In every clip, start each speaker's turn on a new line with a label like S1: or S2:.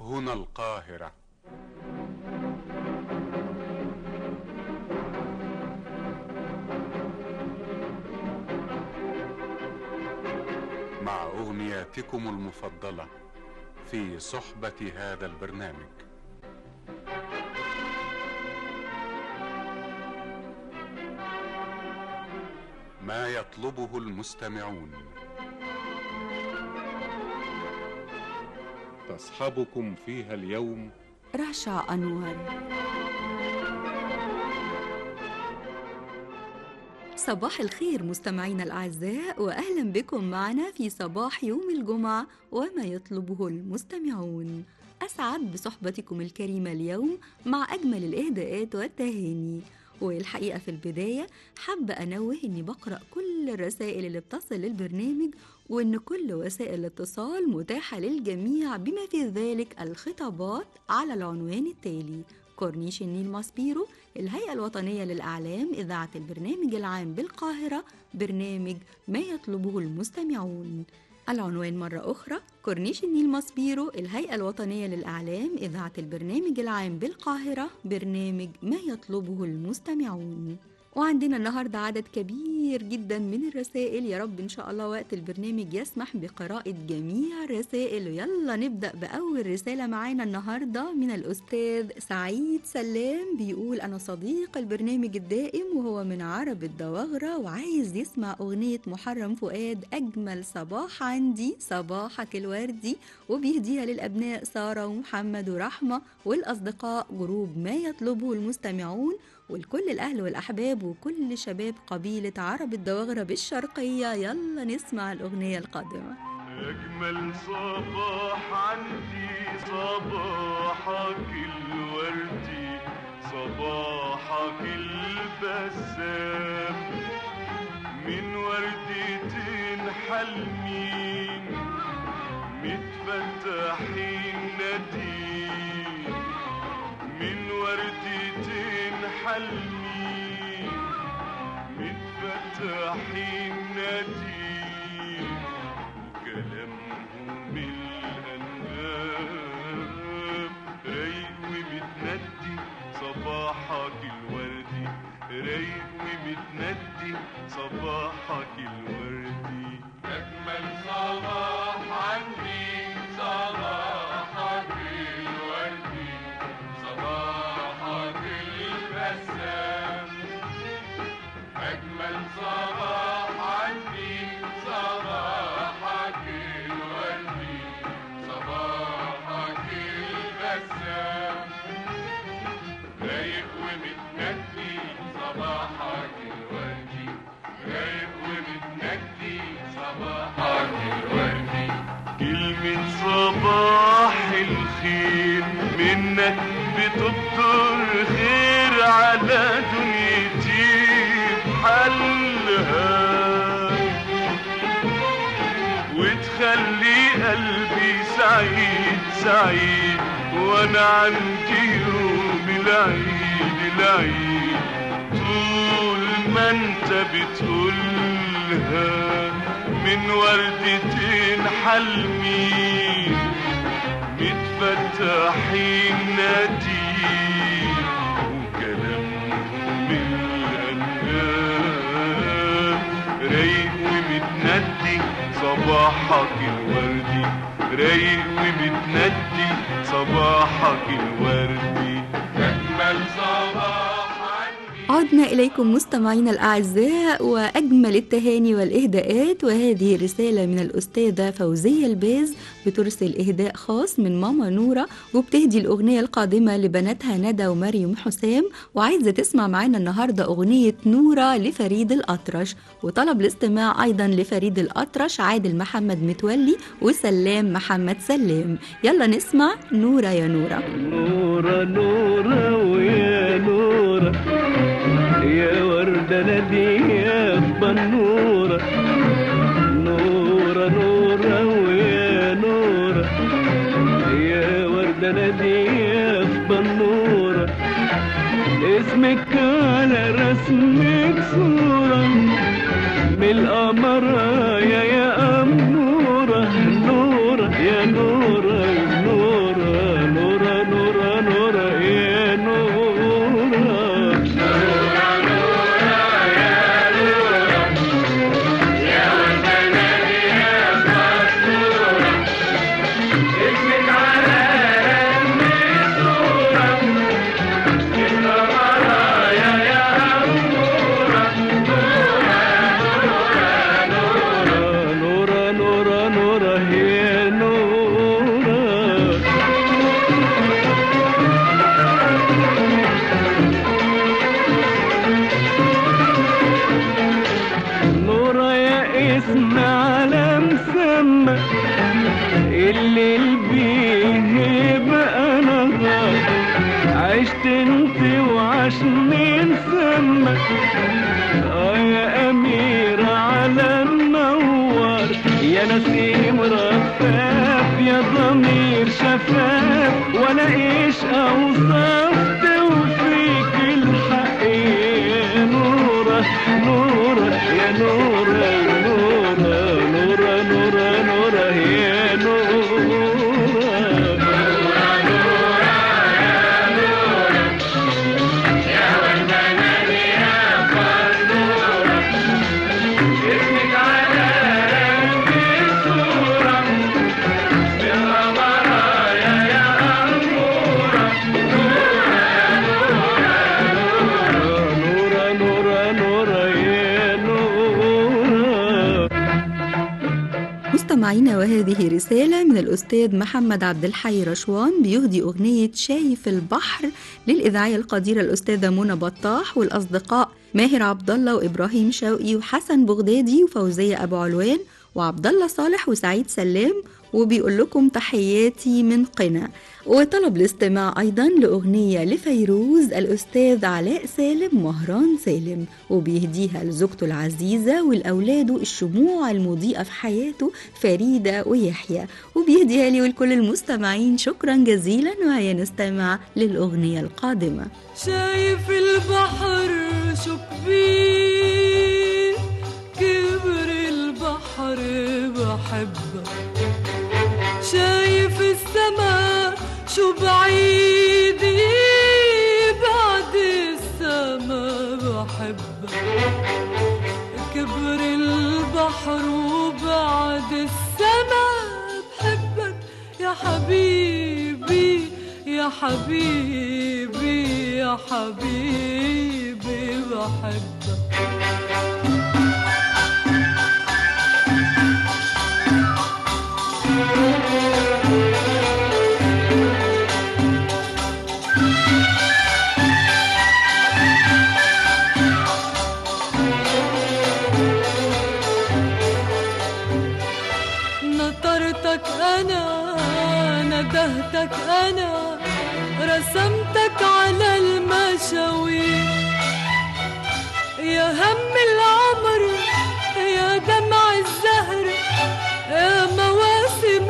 S1: هنا القاهرة. مع أغنياتكم المفضلة في صحبة هذا البرنامج. ما يطلبه المستمعون. تصحبكم فيها اليوم
S2: رشا أنور. صباح الخير مستمعينا الأعزاء، وأهلا بكم معنا في صباح يوم الجمعة وما يطلبه المستمعون. أسعد بصحبتكم الكريمة اليوم مع أجمل الإهداءات والتهاني. والحقيقة في البداية حابة أنوه أني بقرأ كل الرسائل اللي بتصل للبرنامج، وأن كل وسائل الاتصال متاحة للجميع بما في ذلك الخطابات على العنوان التالي: كورنيش النيل ماسبيرو، الهيئة الوطنية للأعلام، إذاعة البرنامج العام بالقاهرة، برنامج ما يطلبه المستمعون. العنوان مرة أخرى: كورنيش النيل ماسبيرو، الهيئة الوطنية للأعلام، إذاعة البرنامج العام بالقاهرة، برنامج ما يطلبه المستمعون. وعندنا النهاردة عدد كبير جدا من الرسائل، يا رب إن شاء الله وقت البرنامج يسمح بقراءة جميع الرسائل. ويلا نبدأ بأول رسالة معانا النهاردة من الأستاذ سعيد سلام. بيقول: أنا صديق البرنامج الدائم وهو من عرب الدواغرة، وعايز يسمع أغنية محرم فؤاد أجمل صباح عندي صباحك الوردي، وبيهديها للأبناء سارة ومحمد ورحمة والأصدقاء جروب ما يطلبه المستمعون، والكل الأهل والأحباب وكل شباب قبيلة عرب الدواغرة بالشرقية. يلا نسمع الأغنية القادمة.
S3: أجمل صباح عندي صباحك الوردي، صباحك البسام، من وردتين حلمين متفتحين نديم، من وردتين حلمين متفتحين نديم، وكلامهم الأنغام رايق ومتندي صباحك الوردي، رايق ومتندي صباحك الوردي. أجمل صباح عندي صباحك الوردي، صباحك البسام، أجمل صباح عندي صباحك الوردي، صباحك البسام، رايق ومتندي صباحك الوردي، رايق ومتندي صباحك الوردي. كلمة صباح الخير منك بتبطر خير على دنيتي بحلها، وتخلي قلبي سعيد سعيد، وانا عندي يوم العيد العيد، طول ما انت بتقولها، من وردتين حلمين متفتحين نديم، وكلامهم الأنغام رايق ومتندي صباحك الوردي، رايق ومتندي صباحك الوردي. أجمل صباح.
S2: عدنا إليكم مستمعينا الأعزاء وأجمل التهاني والإهداءات، وهذه رسالة من الأستاذة فوزية الباز، بترسل إهداء خاص من ماما نورة، وبتهدي الأغنية القادمة لبناتها ندى ومريم حسام، وعايزة تسمع معنا النهاردة أغنية نورة لفريد الأطرش، وطلب الاستماع أيضا لفريد الأطرش عادل محمد متولي وسلام محمد سلام. يلا نسمع نورة يا نورة.
S4: نورة نورة ويا نورة يا وردة نادية بنورة، نورة نورة ويا نورة يا وردة نادية بنورة، اسمك على رسمك صورة من القمر يا أمورة، نورة يا نورة نورة عشت انت وعشني نسمى يا أميرة على النوار، يا نسيم رفاف، يا ضمير شفاف، ولا ايش اوصاف توفيك الحق يا نورة نورة يا نورة نورة نورة نورة نورة يا نورة.
S2: مستمعينا، وهذه رسالة من الأستاذ محمد عبد الحي رشوان بيهدي أغنية شايف البحر للإذاعية القديرة الأستاذة منى بطاح والأصدقاء ماهر عبد الله وإبراهيم شوقي وحسن بغدادي وفوزية أبو علوان وعبد الله صالح وسعيد سلام، وبيقول لكم تحياتي من قنا. وطلب الاستماع أيضا لأغنية لفيروز الأستاذ علاء سالم مهران سالم، وبيهديها لزوجته العزيزة والأولاد الشموع المضيئة في حياته فريدة ويحيى، وبيهديها لي ولكل المستمعين. شكرا جزيلا، وهيا نستمع للأغنية القادمة.
S5: شايف البحر شو كبير، كبر البحر بحبك، شايف السما شو بعيد، بعد السما بحبك، كبر البحر وبعد السما بحبك، يا حبيبي يا حبيبي يا حبيبي بحبك. نطرتك أنا، ندهتك أنا، رسمتك على المشاوير، يا هم العمر يا دمع الزهر، يا مواسم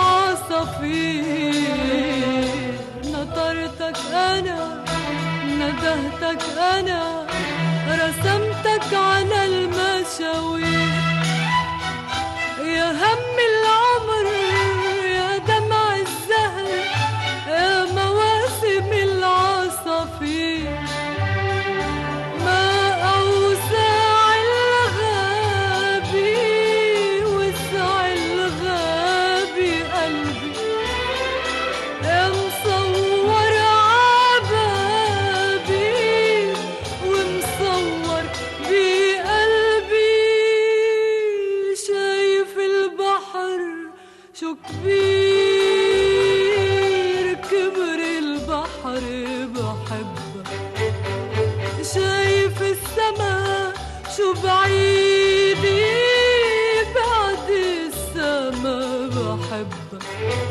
S5: العصافير. نطرتك أنا، ندهتك أنا، رسمتك على المشاوير، يا هم العمر يا دمع الزهر، يا مواسم العصافير. ما أوسع الغابي وسع الغابي قلبي، يا مصور عبابي ومصور بقلبي. شايف البحر شو كبير، كبر البحر بحبك، شايف السما شو بعيد، بعد السما بحبك،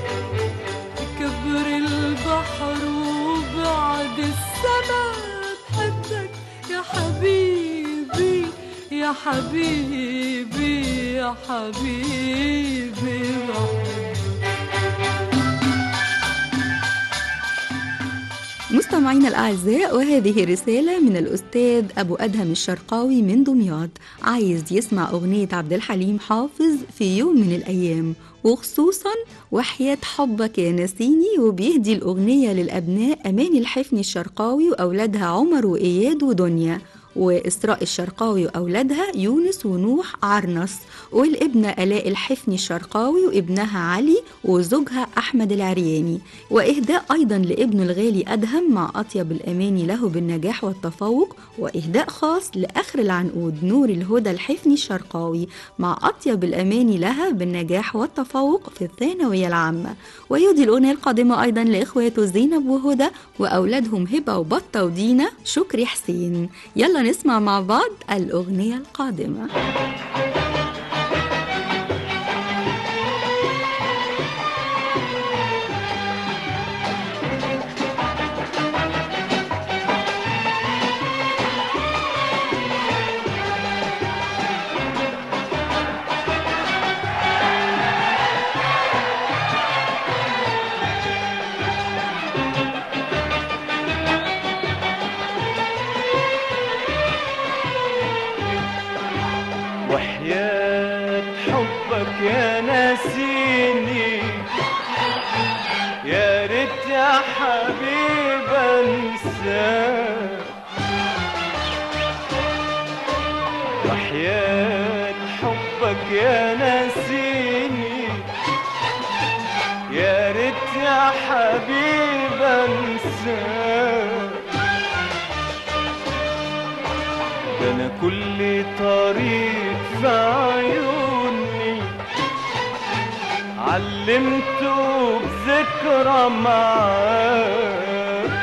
S5: كبر البحر وبعد السما بحبك، يا حبيبي يا حبيبي يا حبيبي بحبك.
S2: مستمعينا الأعزاء، وهذه رسالة من الأستاذ أبو أدهم الشرقاوي من دمياط، عايز يسمع أغنية عبد الحليم حافظ في يوم من الأيام، وخصوصا وحياة حبك يا نسيني، وبيهدي الأغنية للأبناء أماني الحفني الشرقاوي وأولادها عمر وإياد ودنيا، وإسراء الشرقاوي وأولادها يونس ونوح عرنص، والابنة آلاء الحفني الشرقاوي وابنها علي وزوجها أحمد العرياني، وإهداء أيضا لابنه الغالي أدهم مع أطيب الأماني له بالنجاح والتفوق، وإهداء خاص لآخر العنقود نور الهدى الحفني الشرقاوي مع أطيب الأماني لها بالنجاح والتفوق في الثانوية العامة. ويهدي الأغنية القادمة أيضا لإخواته زينب وهدى وأولادهم هبة وبطة ودينا شكري حسين. يلا نسمع مع بعض الأغنية القادمة.
S4: حبيب انساك وحياة حبك يا ناسيني يا ريت يا حبيب انساك ده انا كل طريق في عيوني علمته بذكرى معاك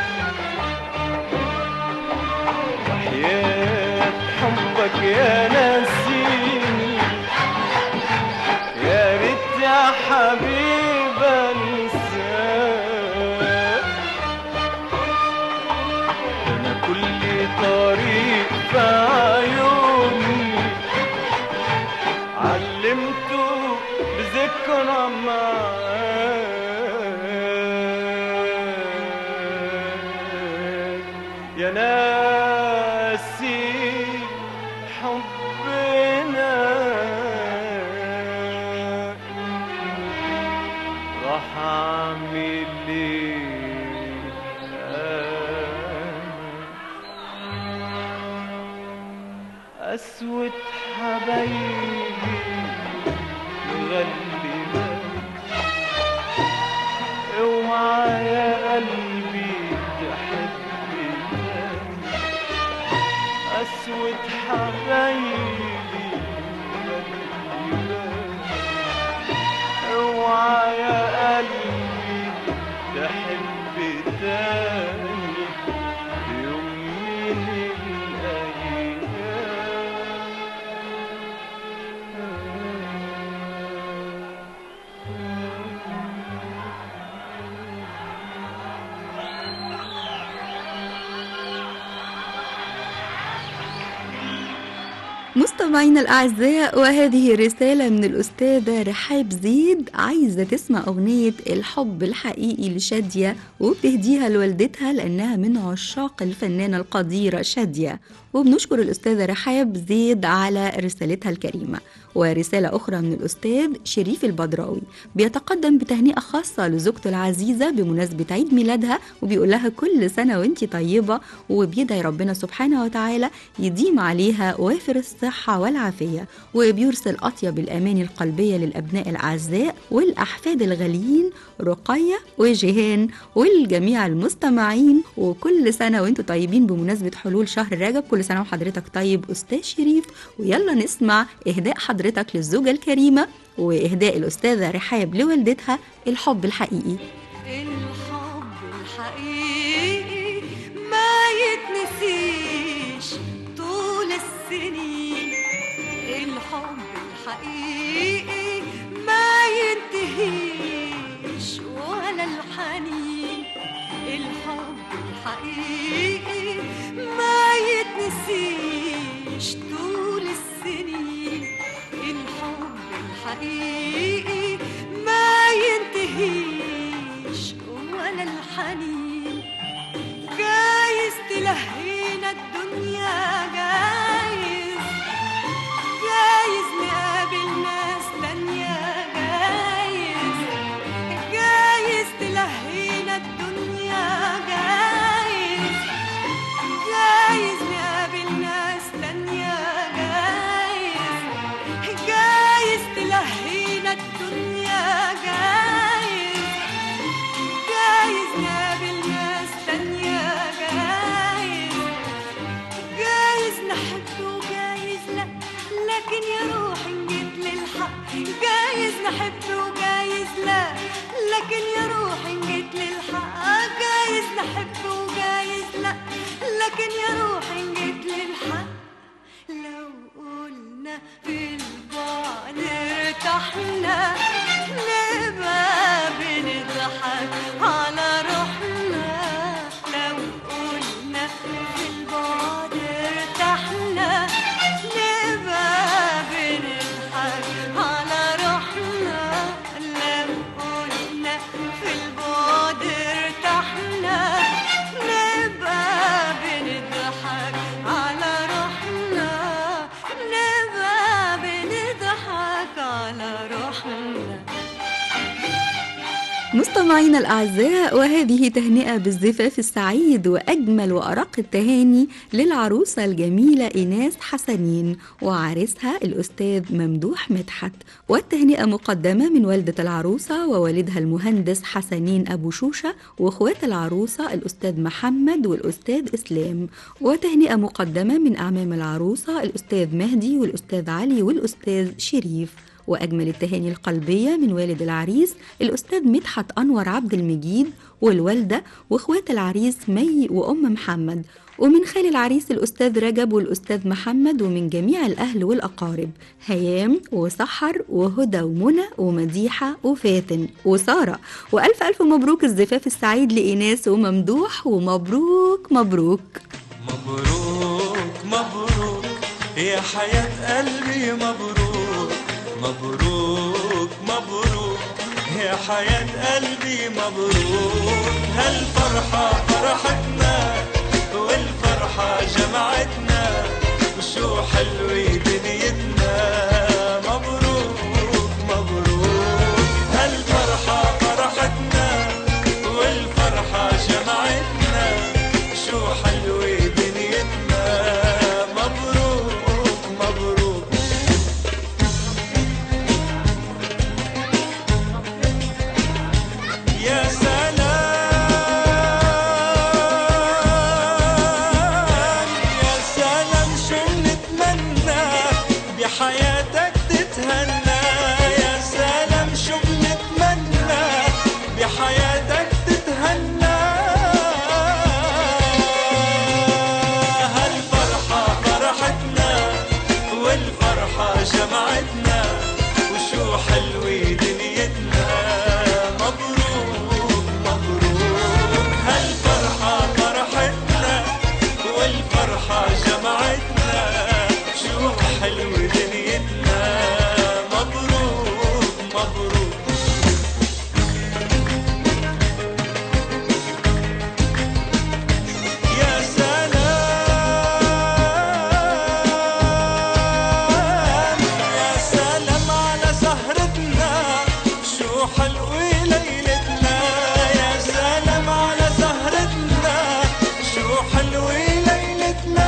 S4: وحياة حبك يا ناسيني يا ريت يا حبيب انساك انا كل طريق في عيوني علمته بذكرى معاك يا ناسي حبنا راح اعمل ايه اسود حبايبي مغلبك اوعى يا قلبي تحبني اسود حبايبي مغلبك اوعى يا قلبي تحب تاني يوم من
S2: مستمعينا الأعزاء، وهذه رسالة من الأستاذة رحاب زيد، عايزة تسمع أغنية الحب الحقيقي لشادية وبتهديها لوالدتها لأنها من عشاق الفنانة القديرة شادية. وبنشكر الأستاذة رحاب زيد على رسالتها الكريمة. ورسالة أخرى من الأستاذ شريف البدراوي بيتقدم بتهنئة خاصة لزوجته العزيزة بمناسبة عيد ميلادها، وبيقول لها كل سنة وانتي طيبة، وبيدعي ربنا سبحانه وتعالى يديم عليها وافر الصحة والعافية، وبيرسل أطيب الأماني القلبية للأبناء الأعزاء والأحفاد الغاليين رقية وجيهان والجميع المستمعين، وكل سنة وانتوا طيبين بمناسبة حلول شهر رجب. كل سنة وحضرتك طيب أستاذ شريف. ويلا نسمع إهداء حضرتك للزوجة الكريمة وإهداء الأستاذة رحاب لوالدتها الحب الحقيقي.
S5: الحب الحقيقي ما يتنسيش طول السنين، الحب الحقيقي ما ينتهيش ولا الحنين، الحب الحقيقي ما يتنسيش طول السنين، الحب الحقيقي ما ينتهيش ولا الحنين. جايز تلهينا الدنيا، جايز نقابل ناس تانية، جايز تلهينا الدنيا، جايز نقابل ناس تانية، جايز تلهينا الدنيا، جايز نقابل ناس تانية، جايز نحب وجايز لا، لكن يا روحي نجيت للحق، جايز نحب وجايز لا، لكن يا روحي نجيت للحق، جايز نحب وجايز لا، لكن يا روحي نجيت للحق. لو قلنا في البعد ارتحنا نبقى بنضحك على روحنا، لو قلنا في البعد ارتحنا نبقى بنضحك على روحنا، لو قلنا في البعد ارتحنا نبقى بنضحك على روحنا، نبقى بنضحك على روحنا.
S2: مستمعينا الأعزاء، وهذه تهنئة بالزفاف السعيد وأجمل وأرق التهاني للعروسة الجميلة إيناس حسنين وعريسها الأستاذ ممدوح مدحت، والتهنئة مقدمة من والدة العروسة ووالدها المهندس حسنين أبو شوشة وأخوات العروسة الأستاذ محمد والأستاذ إسلام، وتهنئة مقدمة من أعمام العروسة الأستاذ مهدي والأستاذ علي والأستاذ شريف، وأجمل التهاني القلبية من والد العريس الأستاذ مدحت أنور عبد المجيد والوالدة وإخوات العريس مي وأم محمد، ومن خال العريس الأستاذ رجب والأستاذ محمد، ومن جميع الأهل والأقارب هيام وسحر وهدى ومنى ومديحة وفاتن وسارة، وألف ألف مبروك الزفاف السعيد لإيناس وممدوح، ومبروك مبروك
S4: مبروك مبروك يا حياة قلبي، مبروك مبروك مبروك يا حياة قلبي، مبروك هالفرحة فرحتنا والفرحة جمعتنا وشو حلوة دنيتنا، مبروك مبروك هالفرحة فرحتنا والفرحة جمعتنا شو حلوة دنيتنا، مبروك مبروك. يا سلام يا سلام شو بنتمنى بحياتك تتهنى، يا سلام شو بنتمنى بحياتك تتهنى، هالفرحة فرحتنا والفرحة جمعتنا وشو حلوة دنيتنا، مبروك مبروك هالفرحة فرحتنا والفرحة جمعتنا شو حلوة دنيتنا، مبروك مبروك. يا سلام يا سلام على سهرتنا شو حلوة ليلتنا، يا سلام على سهرتنا شو حلوة ليلتنا،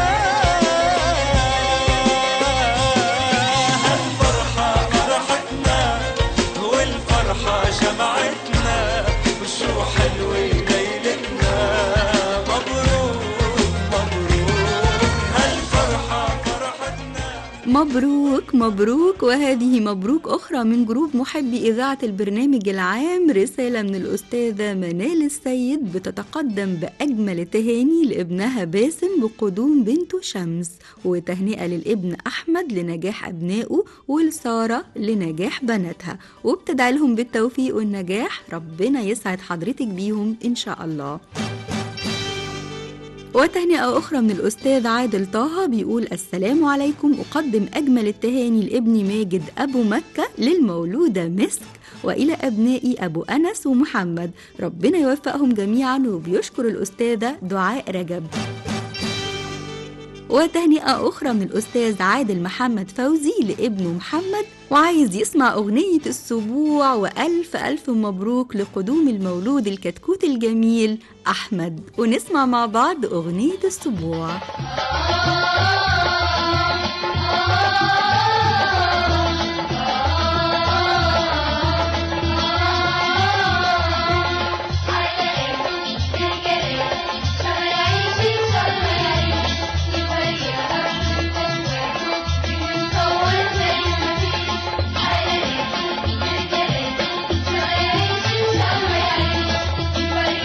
S4: هالفرحة فرحتنا والفرحة جمعتنا وشو حلوة ليلتنا، مبروك مبروك هالفرحة فرحتنا.
S2: مبروك مبروك. وهذه مبروك أخرى من جروب محبي إذاعة البرنامج العام، رسالة من الأستاذة منال السيد بتتقدم بأجمل التهاني لابنها باسم بقدوم بنته شمس، وتهنئة للابن أحمد لنجاح أبنائه ولسارة لنجاح بناتها، وبتدعي لهم بالتوفيق والنجاح، ربنا يسعد حضرتك بيهم إن شاء الله. وتهنئة أخرى من الأستاذ عادل طه بيقول السلام عليكم، أقدم أجمل التهاني لابني ماجد أبو مكة للمولودة مسك، وإلى أبنائي أبو أنس ومحمد، ربنا يوفقهم جميعا، وبيشكر الأستاذة دعاء رجب. وتهنئة أخرى من الأستاذ عادل محمد فوزي لابنه محمد، وعايز يسمع أغنية السبوع، وألف ألف مبروك لقدوم المولود الكتكوت الجميل أحمد، ونسمع مع بعض أغنية السبوع.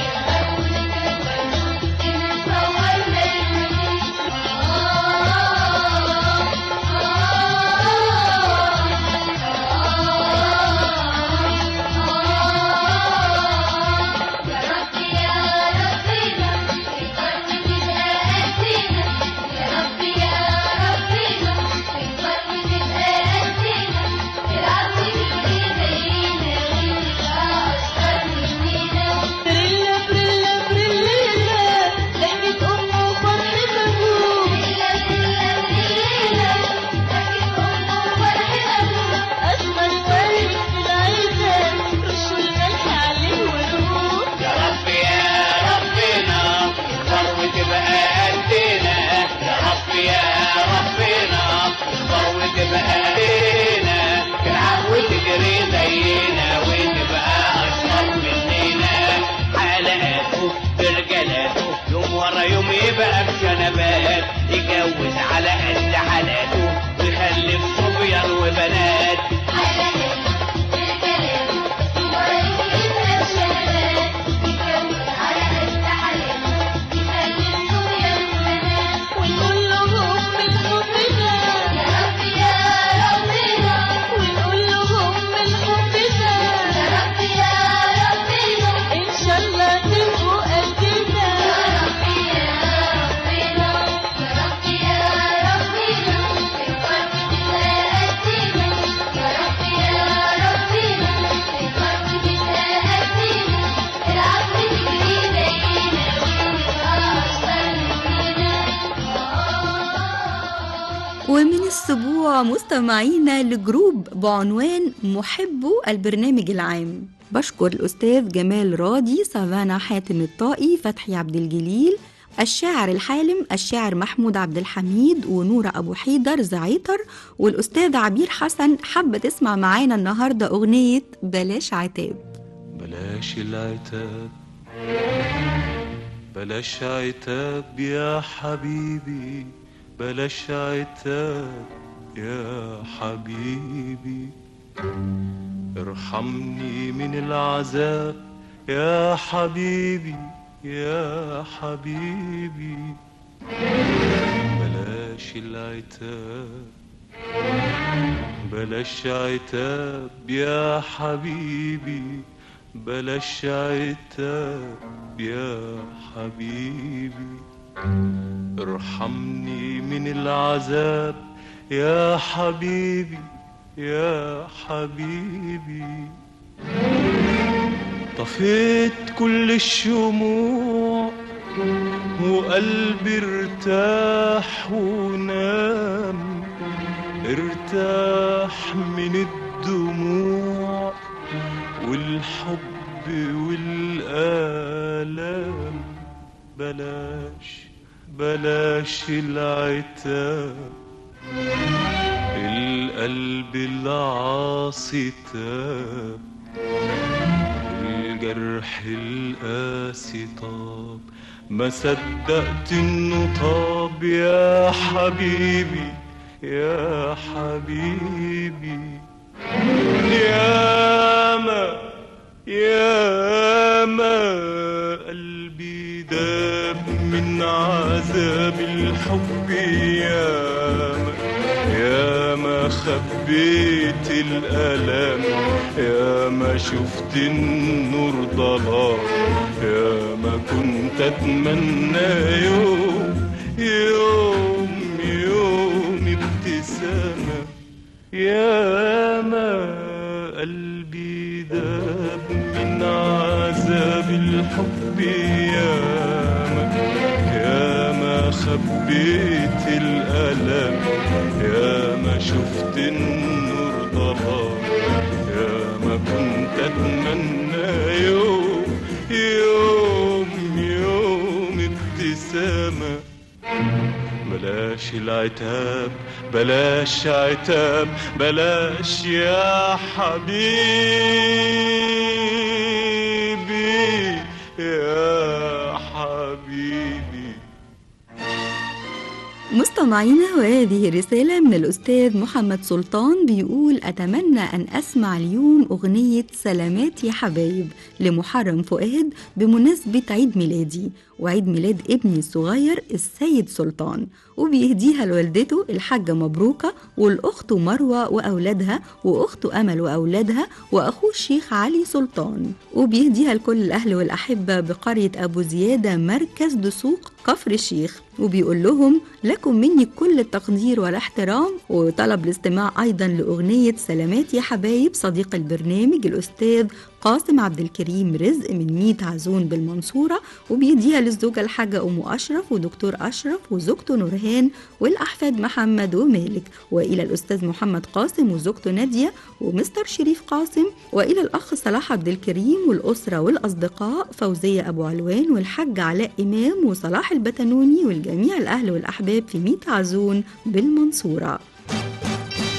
S6: Oh وتبقى لينا تلعب وتجري زينا وتبقى أشرف مننا حلقاته برجلاته يوم ورا يوم يبقى بشنبات يجوز على قد حالاته ويخلف صبيان وبنات
S2: ومن الأسبوع مستمعينا لجروب بعنوان محبو البرنامج العام. بشكر الأستاذ جمال راضي، سافانا حاتم الطائي، فتحي عبد الجليل، الشاعر الحالم الشاعر محمود عبد الحميد، ونورة أبو حيدر زعيتر، والأستاذ عبير حسن. حابة تسمع معانا النهاردة أغنية بلاش عتاب.
S3: بلاش العتاب بلاش عتاب يا حبيبي، بلاش عتاب يا حبيبي، ارحمني من العذاب يا حبيبي يا حبيبي. بلاش العتاب بلاش عتاب يا حبيبي، بلاش عتاب يا حبيبي، ارحمني من العذاب يا حبيبي يا حبيبي. طفيت كل الشموع وقلبي ارتاح ونام، ارتاح من الدموع والحب والآلام. بلاش العتاب، القلب العاصي تاب، الجرح القاسي طاب، ما صدقت انه طاب يا حبيبي يا حبيبي. ياما قلبي داب من عذاب الحب، ياما خبيت الألم، ياما شفت النور ضلام، ياما كنت أتمنى يوم ابتسامة. ياما قلبي داب من عذاب الحب، ياما خبيت الألم، ياما شفت النور ضلام، ياما كنت أتمنى يوم ابتسامة. بلاش العتاب بلاش عتاب بلاش يا حبيبي يا حبيبي.
S2: مستمعينا، وهذه رسالة من الأستاذ محمد سلطان بيقول: أتمنى أن أسمع اليوم أغنية سلامات يا حبايب لمحرم فؤاد بمناسبة عيد ميلادي وعيد ميلاد ابني الصغير السيد سلطان، وبيهديها لوالدته الحاجة مبروكة والأخت مروة وأولادها وأخته أمل وأولادها وأخوه الشيخ علي سلطان، وبيهديها لكل الأهل والأحبة بقرية أبو زيادة مركز دسوق كفر الشيخ، وبيقول لهم: لكم مني كل التقدير والاحترام. وطلب الاستماع أيضا لأغنية سلامات يا حبايب صديق البرنامج الأستاذ قاسم عبد الكريم رزق من ميت عزون بالمنصورة، وبيديها للزوجة الحاجة أم أشرف ودكتور أشرف وزوجته نورهان والأحفاد محمد ومالك، وإلى الأستاذ محمد قاسم وزوجته نادية ومستر شريف قاسم، وإلى الأخ صلاح عبد الكريم والأسرة والأصدقاء فوزية أبو علوان والحاج علاء إمام وصلاح البتنوني والجميع الأهل والأحباب في ميت عزون بالمنصورة.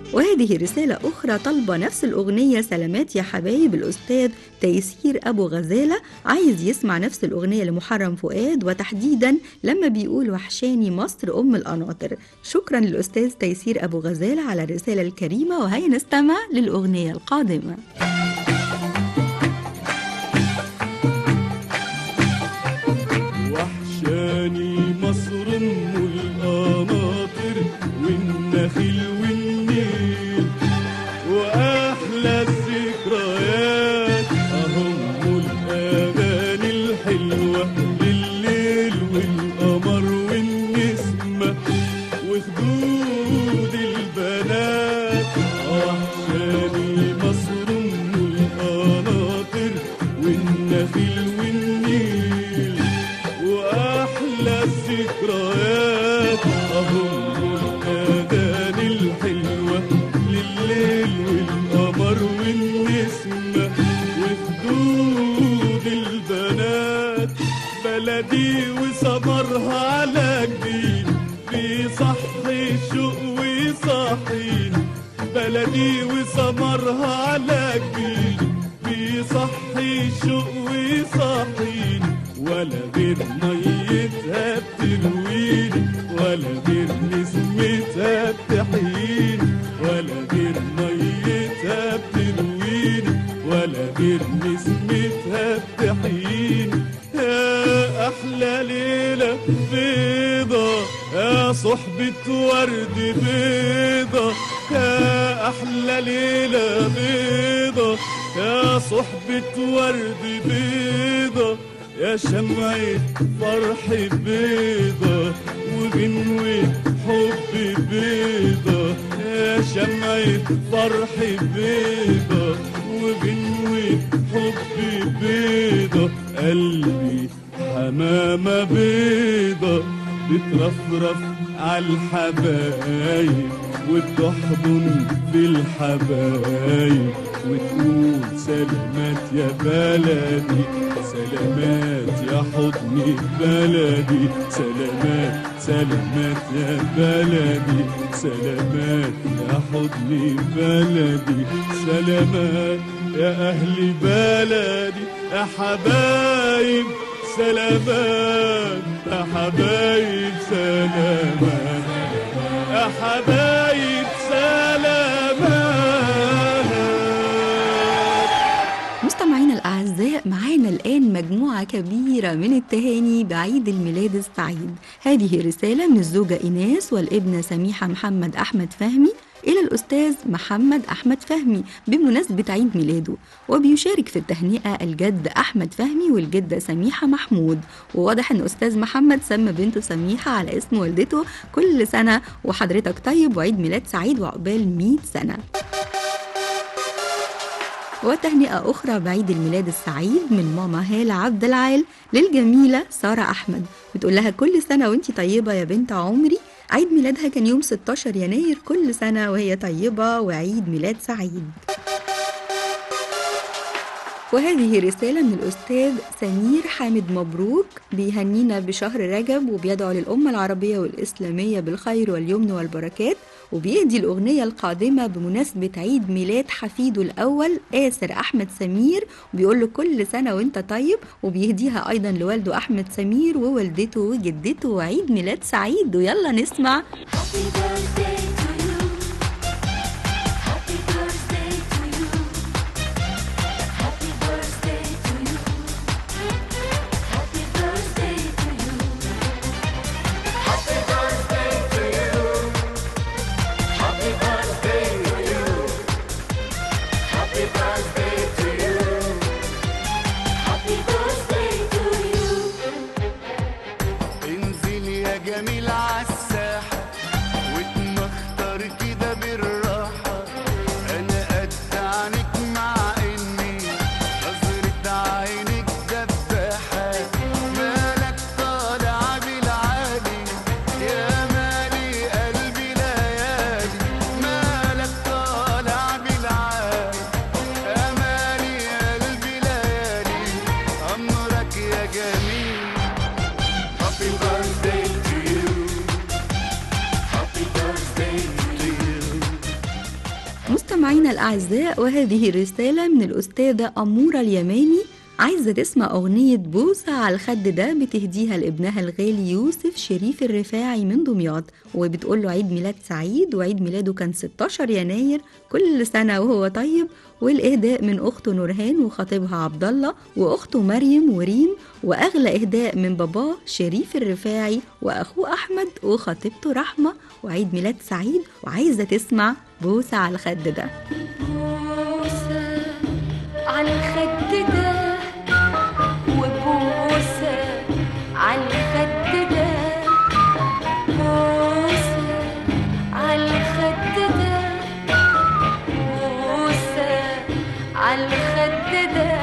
S2: وهذه رسالة أخرى طلبة نفس الأغنية سلامات يا حبايب الأستاذ تيسير أبو غزالة، عايز يسمع نفس الأغنية لمحرم فؤاد، وتحديدا لما بيقول وحشاني مصر أم القناطر. شكرا للأستاذ تيسير أبو غزالة على الرسالة الكريمة، وهيا نستمع للأغنية القادمة.
S3: وحشاني مصر ام القناطر والنخيل والنيل واحلى الذكريات اهم الاغاني الحلوه بالليل والقمر والنسمه وخدود البنات. وحشاني مصر ام القناطر والنخيل والنيل واحلى الذكريات اهم الاغاني الحلوه لليل والقمر والنسمه وخدود البنات. بلدي وسمرها على جبين بيصحي الشوق ويصحيني، بلدي وسمرها على جبين بيصحي الشوق ويصحيني، ولا غير ميتها بترويني ولا غير نسمتها بتحييني، ولا غير ميتها بترويني ولا غير نسمتها بتحييني. يا أحلى ليلة بيضة يا صحبة ورد بيضة، يا أحلى ليلة بيضة يا صحبة ورد بيضة، يا شمعة فرح بيضة وغنوة حب بيضة، يا شمعة فرح بيضة وغنوة حب بيضة. قلبي حمامة بيضة بترفرف عالحبايب وبتحضن بالحبايب وتقول سلامات يا بلدي، سلامات يا حضني بلدي، سلامات سلامات يا بلدي، سلامات يا حضني بلدي، سلامات يا أهل بلدي يا حبايب، سلامات يا حبايب، سلامات يا حبايب، سلامات.
S2: مستمعينا الأعزاء، معانا الآن مجموعة كبيرة من التهاني بعيد الميلاد السعيد. هذه رسالة من الزوجة إيناس والابنة سميحة محمد أحمد فهمي إلى الأستاذ محمد أحمد فهمي بمناسبة عيد ميلاده، وبيشارك في التهنئة الجد أحمد فهمي والجدة سميحة محمود. وواضح أن أستاذ محمد سمى بنته سميحة على اسم والدته. كل سنة وحضرتك طيب وعيد ميلاد سعيد وعقبال 100 سنة. وتهنئة أخرى بعيد الميلاد السعيد من ماما هالة عبد العال للجميلة سارة أحمد، بتقول لها كل سنة وانتي طيبة يا بنت عمري. عيد ميلادها كان يوم 16 يناير، كل سنة وهي طيبة وعيد ميلاد سعيد. وهذه رسالة من الأستاذ سمير حامد مبروك، بيهنينا بشهر رجب وبيدعو للأمة العربية والإسلامية بالخير واليمن والبركات، وبيهدي الأغنية القادمة بمناسبة عيد ميلاد حفيده الأول آسر أحمد سمير، وبيقول له كل سنة وانت طيب، وبيهديها أيضا لوالده أحمد سمير ووالدته وجدته وعيد ميلاد سعيد. ويلا نسمع
S7: جميل عالساحة وتنور
S2: مستمعينا الأعزاء، وهذه رسالة من الأستاذة أمورة اليماني، عايزة تسمع أغنية بوسة على الخد ده، بتهديها لابنها الغالي يوسف شريف الرفاعي من دمياط، وبتقول له عيد ميلاد سعيد، وعيد ميلاده كان 16 يناير كل سنة وهو طيب. والإهداء من أخته نورهان وخطيبها عبد الله وأخته مريم وريم، وأغلى إهداء من باباه شريف الرفاعي وأخوه أحمد وخطيبته رحمة، وعيد ميلاد سعيد، وعايزة تسمع بوسة على الخد ده.
S5: بوسة على الخد ده وبوسة على الخد ده، بوسة على الخد ده، بوسة على الخد ده،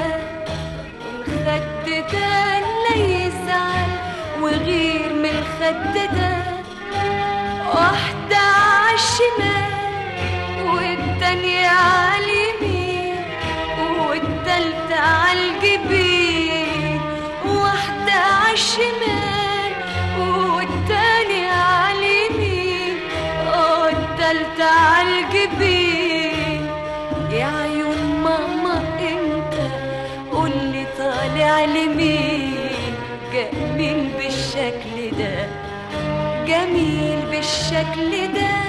S5: الخد ده لا يزعل وغير من الخد ده، واحدة عالشمال والتانية عاليمين والتالتة عالجبين، واحدة عالشمال والتانية عاليمين والتالتة عالجبين. يا عيون ماما انت قولي طالع لمين، جميل بالشكل ده، جميل بالشكل ده.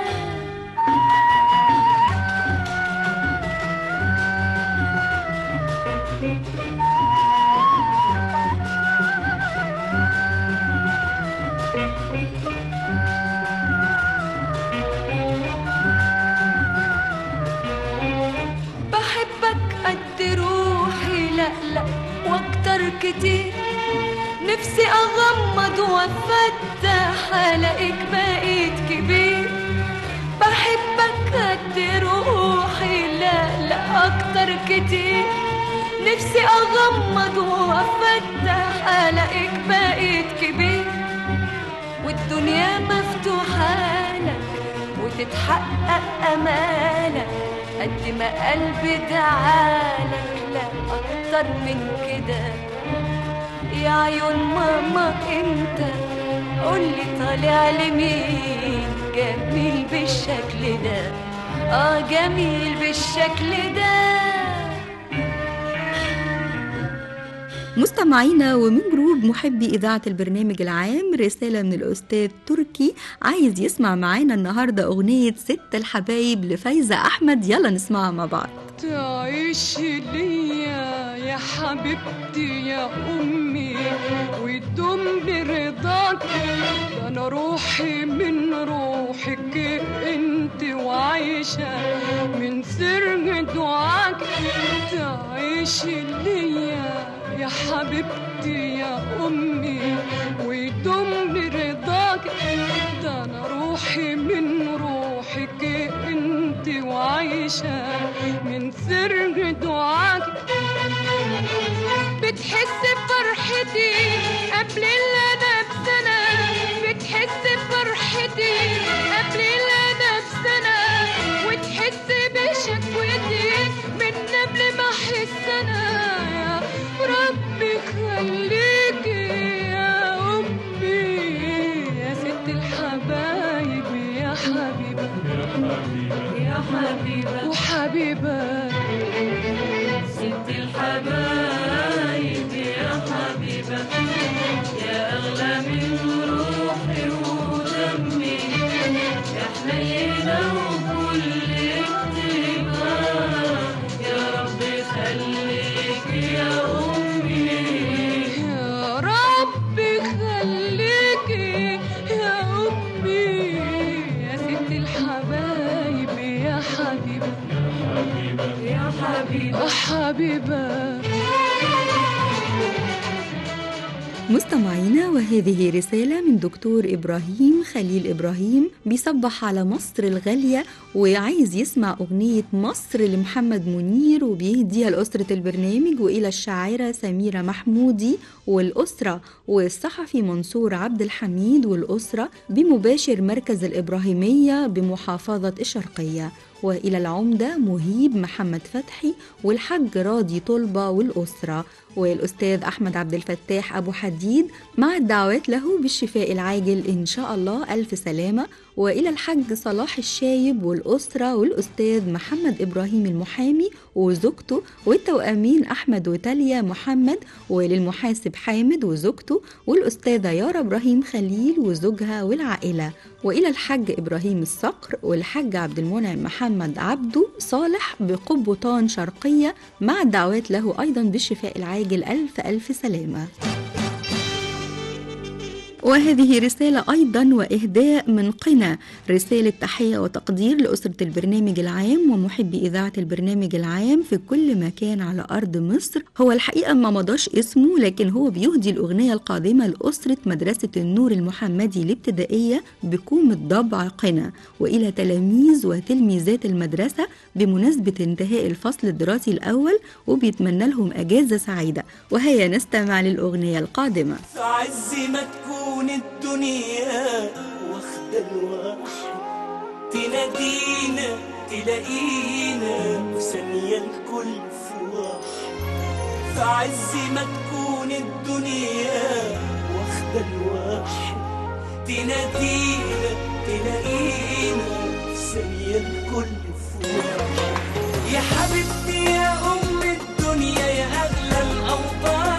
S5: بحبك قد روحي، لا لا واكتر كتير، نفسي اغمض وافتح الاقيك بقيت كبير. بحبك قد روحي، لا لا اكتر كتير، نفسي اغمض وافتح الاقيك بقيت كبير. والدنيا مفتوحة لك وتتحقق امالك قد ما قلبي دعالك، لا اكتر من كده. يا عيون ماما انت قولي طالع لمين، جميل بالشكل ده، جميل بالشكل ده.
S2: مستمعينا، ومن جروب محبي إذاعة البرنامج العام، رسالة من الأستاذ تركي، عايز يسمع معانا النهاردة أغنية ست الحبايب لفايزة أحمد. يلا نسمعها مع بعض.
S7: تعيشي ليا يا حبيبتي يا أمي وتدوم برضاك، ده أنا روحي من روحك أنت وعايشة من سر دعاك. تعيشي ليا يا حبيبتي يا أمي ويدوم برضاك، ده أنا روحي من روحك أنت وعايشة من سر دعاك. بتحس بفرحتي قبل اللي أنا بسنة، بتحس بفرحتي قبل اللي أنا بسنة، وتحس بشكوتي من قبل ما أحس أنا. يا ربي خليكي يا أمي يا ست الحبايب يا حبيبة يا حبيبة وحبيبة ست الحبايب يا حبيبة، يا أغلى من روحي ودمي، يا حنينة وكل اكتبا. يا ربي خليكي يا أمي، يا ربي خليكي يا أمي يا ست الحبايب يا حبيبة يا حبيبة حبيبة.
S2: مستمعينا، وهذه رسالة من دكتور إبراهيم خليل إبراهيم، بيصبح على مصر الغالية وعايز يسمع أغنية مصر لمحمد منير، وبيهديها لأسرة البرنامج وإلى الشاعرة سميرة محمودي والأسرة، والصحفي منصور عبد الحميد والأسرة بمباشر مركز الإبراهيمية بمحافظة الشرقية، وإلى العمدة مهيب محمد فتحي والحج راضي طلبة والأسرة، والأستاذ أحمد عبد الفتاح أبو حديد، مع الدعوات له بالشفاء العاجل إن شاء الله. ألف سلامة. وإلى الحاج صلاح الشايب والأسرة والأستاذ محمد إبراهيم المحامي وزوجته والتوأمين أحمد وتاليا محمد، وللمحاسب حامد وزوجته والأستاذة يارا إبراهيم خليل وزوجها والعائلة، وإلى الحاج إبراهيم الصقر والحاج عبد المنعم محمد عبده صالح بقبطان شرقية، مع الدعوات له أيضا بالشفاء العاجل. ألف ألف سلامة. وهذه رسالة أيضا وإهداء من قنا، رسالة تحية وتقدير لأسرة البرنامج العام ومحبي إذاعة البرنامج العام في كل مكان على أرض مصر. هو الحقيقة ما مضاش اسمه، لكن هو بيهدي الأغنية القادمة لأسرة مدرسة النور المحمدي الابتدائية بكوم الضبع قنا، وإلى تلاميذ وتلميذات المدرسة بمناسبة انتهاء الفصل الدراسي الأول، وبيتمنى لهم أجازة سعيدة. وهيا نستمع للأغنية القادمة.
S4: في عز ما تكون الدنيا واخدة الواحد، تنادينا تلاقينا في ثانية الكل في واحد. في عز ما تكون الدنيا واخدة الواحد، تنادينا تلاقينا في ثانية الكل في واحد. يا حبيبتي يا أم الدنيا يا أغلى الأوطان،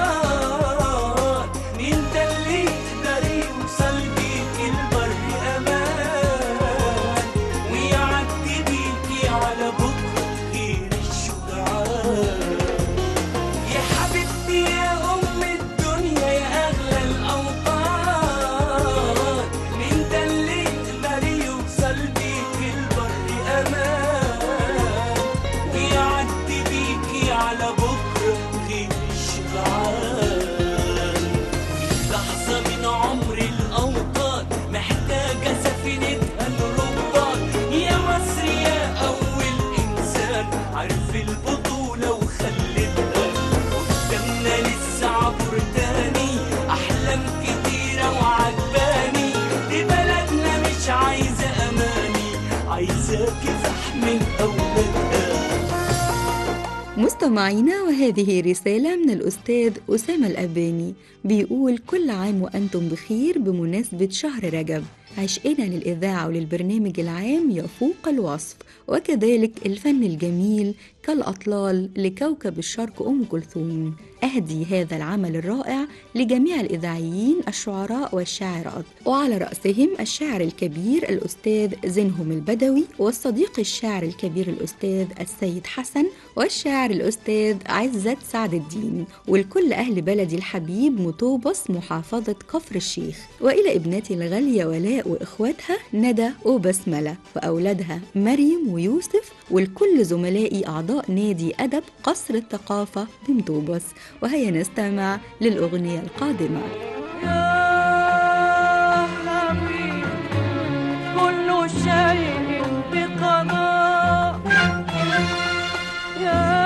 S2: مستمعينا، وهذه رسالة من الأستاذ أسامة الأباني، بيقول: كل عام وأنتم بخير بمناسبة شهر رجب. عشقنا للإذاعة وللبرنامج العام يفوق الوصف، وكذلك الفن الجميل كالأطلال لكوكب الشرق أم كلثوم. أهدي هذا العمل الرائع لجميع الإذاعيين الشعراء والشاعرات، وعلى رأسهم الشاعر الكبير الأستاذ زينهم البدوي، والصديق الشاعر الكبير الأستاذ السيد حسن، والشاعر الأستاذ عزت سعد الدين، ولكل أهل بلدي الحبيب مطوبس محافظة كفر الشيخ، وإلى ابنتي الغالية ولاء وإخواتها ندى وبسملة وأولادها مريم ويوسف، ولكل زملائي أعضاء نادي أدب قصر الثقافة بمطوبس. وهيا نستمع للأغنية القادمة.
S5: يا حبيبي كل شيء بقضاء، يا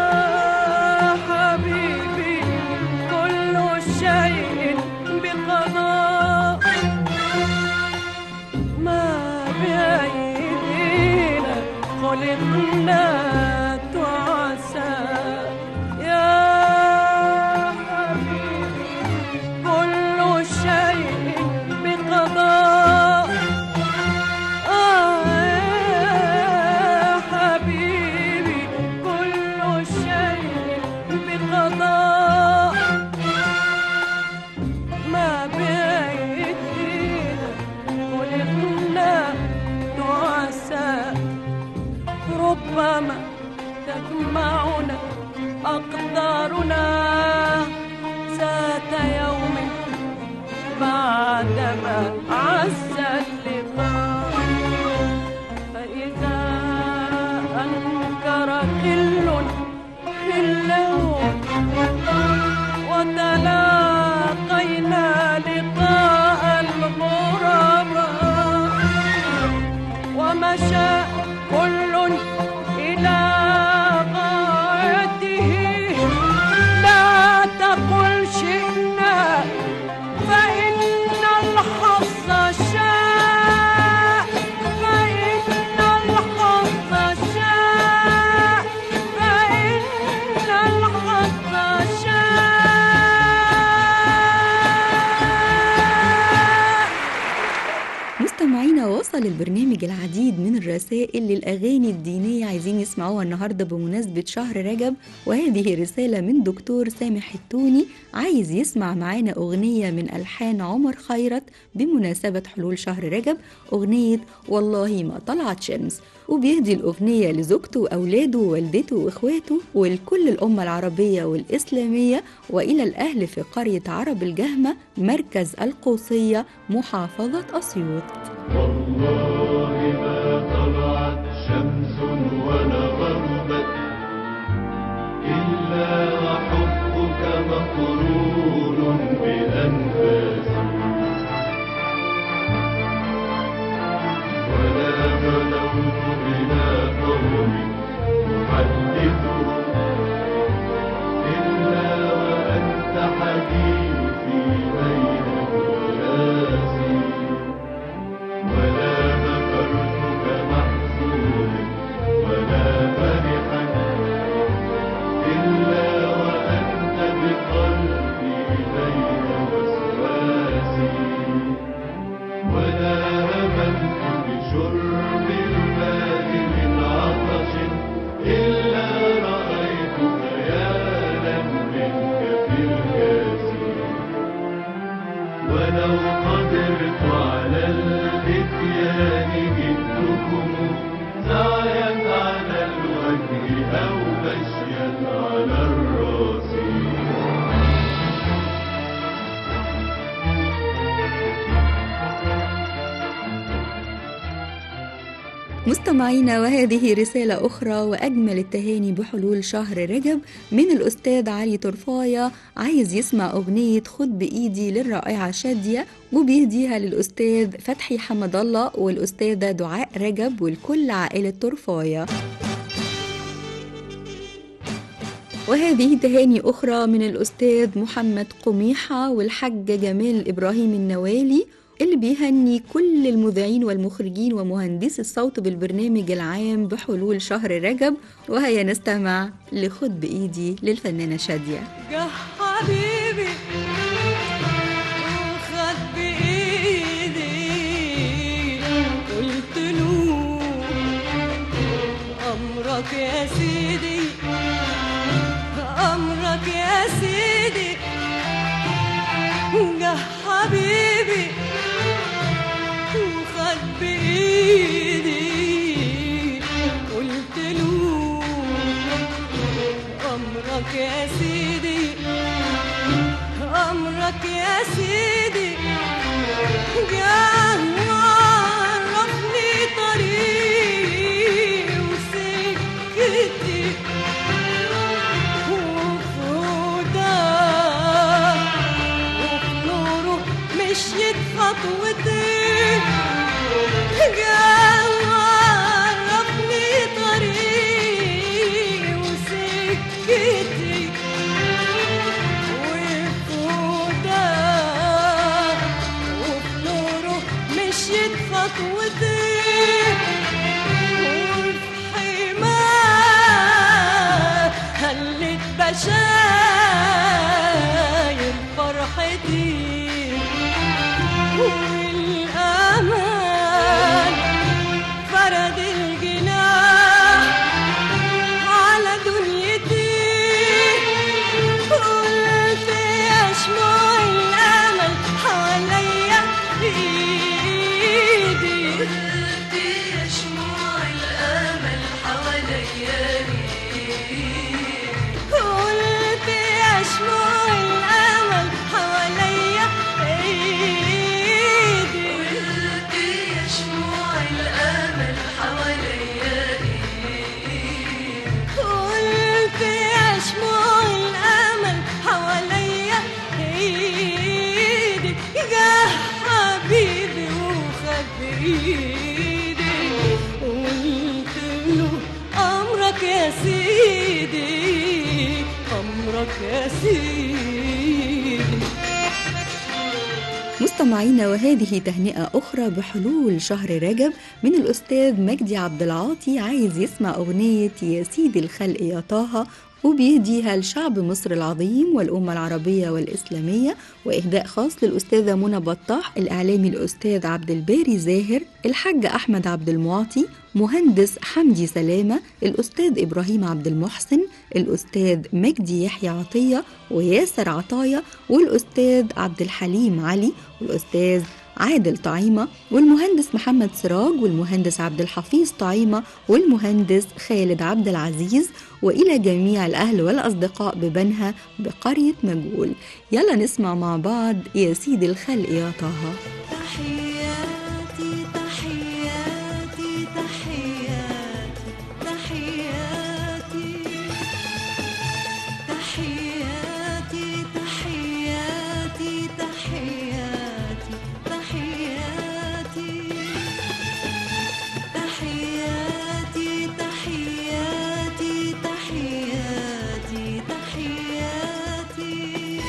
S5: حبيبي كل شيء بقضاء، ما بأيدينا خلقنا ربما
S2: وصل البرنامج العديد من الرسائل للأغاني الدينية عايزين يسمعوها النهاردة بمناسبة شهر رجب، وهذه رسالة من دكتور سامح التوني عايز يسمع معانا أغنية من ألحان عمر خيرت بمناسبة حلول شهر رجب، أغنية والله ما طلعت شمس، وبيهدي الأغنية لزوجته وأولاده ووالدته وإخواته ولكل الأمة العربية والإسلامية وإلى الأهل في قرية عرب الجهمة مركز القوصية محافظة أسيوط.
S3: والله ما طلعت شمس ولا غربت إلا وحبك مقرون بأنفاسي، ولا بلغت إلى قوم محدثهم إلا وأنت حديثي بين الناس، ولا ذكرتك محزون ولا فرحا إلا وأنت بقلبي بين وسواسي، ولا هممت بشرب الماء من عطش إلا رأيت خيالا منك في الكاس، ولو قدرت على الاتيان جئتكم سعيا على الوجه أو مشيا على الراس.
S2: مستمعينا، وهذه رسالة أخرى وأجمل التهاني بحلول شهر رجب من الأستاذ علي طرفاية عايز يسمع أغنية خد بإيدي للرائعة شادية، وبيهديها للأستاذ فتحي حمد الله والأستاذة دعاء رجب ولكل عائلة طرفاية. وهذه تهاني أخرى من الأستاذ محمد قميحة والحاج جمال إبراهيم النوالي اللي بيهني كل المذيعين والمخرجين ومهندسي الصوت بالبرنامج العام بحلول شهر رجب. وهيا نستمع لخد بإيدي للفنانة شادية.
S5: جه حبيبي وخد بإيدي قلت له أمرك يا سيدي أمرك يا سيدي. جه حبيبي وخد بإيدي قلت له أمرك يا سيدي أمرك يا سيدي. جه وعرفني طريقي وسكتي مشيت خطوتين. جه عرفني طريقي وسكتي وفوده وفي نوره مشيت خطوتين. وفي حماه هلت بشاير فرحتي والأمان فرد الجناح على دنيتي. قلت يا شموع الأمل حواليا بإيدي. قلت يا شموع الأمل حواليا بإيدي. قلت يا شموع الأمل حواليا يا سيدي أمرك يا سيدي.
S2: مستمعينا، وهذه تهنئة أخرى بحلول شهر رجب من الأستاذ مجدي عبد العاطي عايز يسمع أغنية يا سيدي الخلق يا طه، وبيهديها لشعب مصر العظيم والأمة العربية والإسلامية، وإهداء خاص للأستاذة منى بطاح، الإعلامي الأستاذ عبد الباري زاهر، الحاج أحمد عبد المعطي، مهندس حمدي سلامة، الأستاذ إبراهيم عبد المحسن، الأستاذ مجدي يحيى عطية وياسر عطايا، والأستاذ عبد الحليم علي، والأستاذ عادل طعيمة، والمهندس محمد سراج، والمهندس عبد الحفيظ طعيمة، والمهندس خالد عبد العزيز، وإلى جميع الأهل والأصدقاء ببنها بقرية مجهول. يلا نسمع مع بعض يا سيد الخلق يا طه.
S5: تحياتي تحياتي تحياتي تحياتي تحياتي تحياتي تحياتي تحياتي تحياتي تحياتي تحياتي تحياتي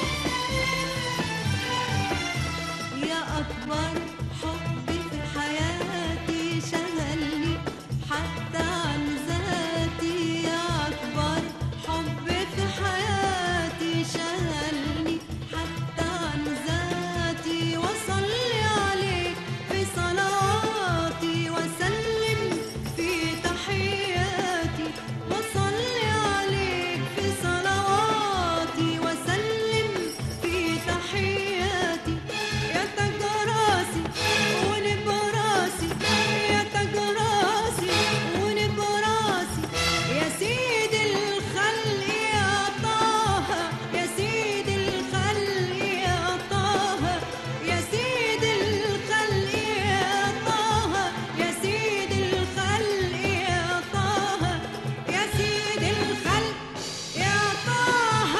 S5: يا أكبر حب في حياتي شغلني حتى عن ذاتي، يا أكبر حب في حياتي شغلني حتى عن ذاتي، وصلي عليك في صلاتي وسلم في تحياتي، وصلي عليك في صلواتي وسلم في تحياتي، يا تاج راسي ونبراسي، يا تاج راسي ونبراسي، يا سيد الخلق يا طه، يا سيد الخلق يا طه، يا سيد الخلق يا طه، يا سيد الخلق يا طه، يا سيد الخلق يا طه.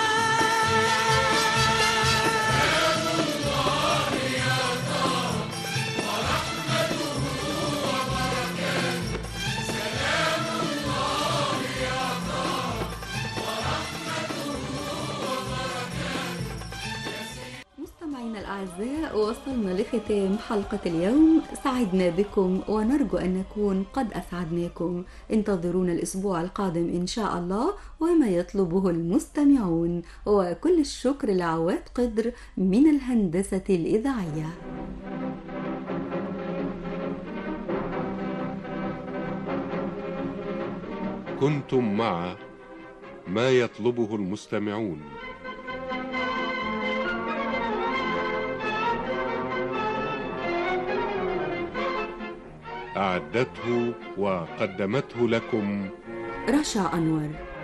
S2: مستمعينا الأعزاء، وصلنا لختام حلقة اليوم. سعدنا بكم ونرجو أن نكون قد أسعدناكم. انتظرونا الأسبوع القادم إن شاء الله وما يطلبه المستمعون. وكل الشكر لعواد قدر من الهندسة الإذاعية.
S1: كنتم مع ما يطلبه المستمعون. أعدته وقدمته لكم
S2: رشا أنور.